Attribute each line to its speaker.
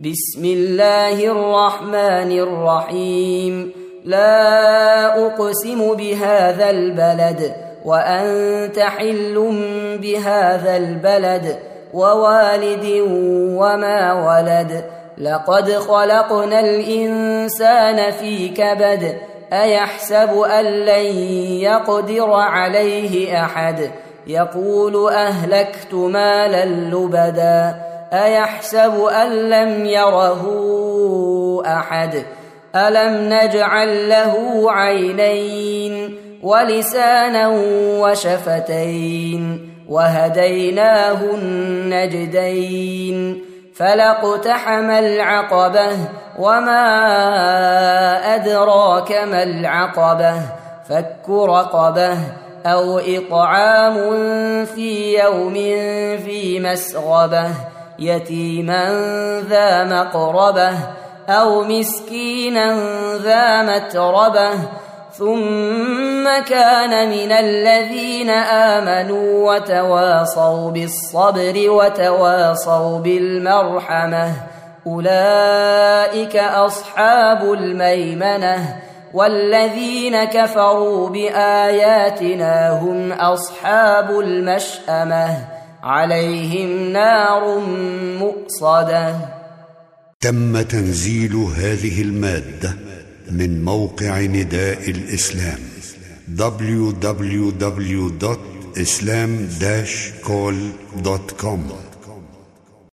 Speaker 1: بسم الله الرحمن الرحيم. لا أقسم بهذا البلد وأنت حل بهذا البلد ووالد وما ولد. لقد خلقنا الإنسان في كبد. أيحسب أن لن يقدر عليه أحد. يقول أهلكت مالا لبدا. أيحسب أن لم يره أحد. ألم نجعل له عينين ولسانا وشفتين وهديناه النجدين. فلاقتحم العقبة وما أدراك ما العقبة. فك رقبة أو إطعام في يوم ذي مسغبة يتيما ذا مقربة أو مسكينا ذا متربة ثم كان من الذين آمنوا وتواصوا بالصبر وتواصوا بالمرحمة. أولئك أصحاب الميمنة. والذين كفروا بآياتنا هم أصحاب المشأمة. عليهم نار مؤصدة.
Speaker 2: تم تنزيل هذه المادة من موقع نداء الإسلام www.islam-call.com